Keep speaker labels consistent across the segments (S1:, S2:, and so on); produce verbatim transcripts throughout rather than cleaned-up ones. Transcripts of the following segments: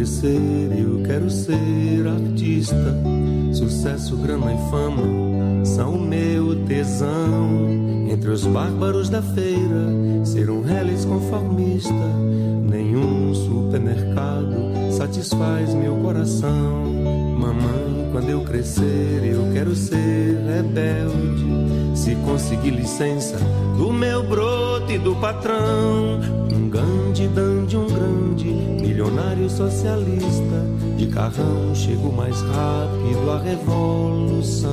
S1: crescer eu quero ser artista. Sucesso, grana e fama são o meu tesão. Entre os bárbaros da feira, ser um reles conformista. Nenhum supermercado satisfaz meu coração. Mamãe, quando eu crescer eu quero ser rebelde. Se conseguir licença do meu brote do patrão, um grande dandy, um grande milionário socialista. De carrão chego mais rápido à revolução.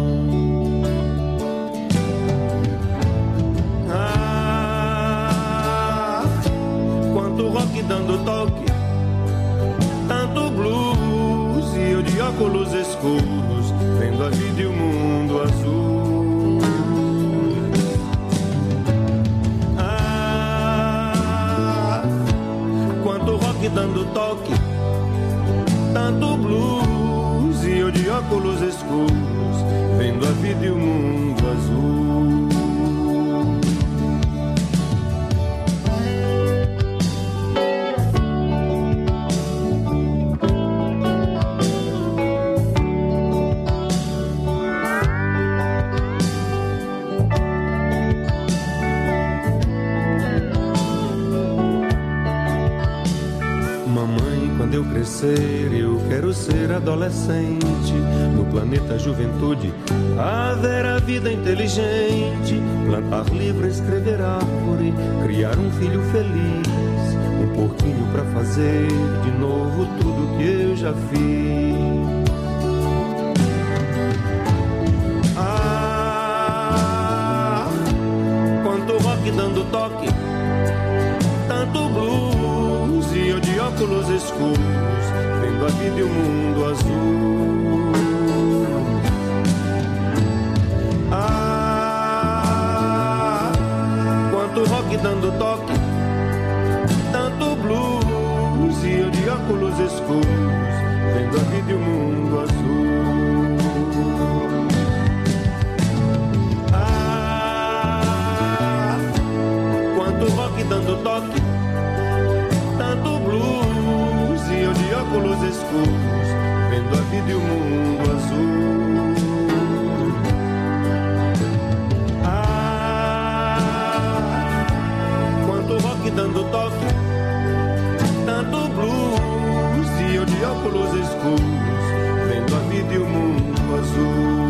S1: Ah, quanto rock dando toque, tanto blues e eu de óculos escuros, vendo a vida e o mundo azul. Ah, quanto rock dando toque, tanto blues e eu de óculos escuros, vendo a vida e o mundo azul. Quando eu crescer, eu quero ser adolescente. No planeta juventude, haver a vida inteligente. Plantar livro, escrever árvore, criar um filho feliz. Um porquinho pra fazer de novo tudo que eu já fiz. Ah, quanto rock dando toque, tanto blues e eu de óculos escuros, vendo a vida e o mundo azul. Ah, quanto rock dando toque, tanto blues e eu de óculos escuros, vendo a vida e o mundo azul. Ah, quanto rock dando toque, tanto blues e eu de óculos escuros, vendo a vida e o mundo azul. Ah, quanto rock dando toque, tanto blues e eu de óculos escuros, vendo a vida e o mundo azul.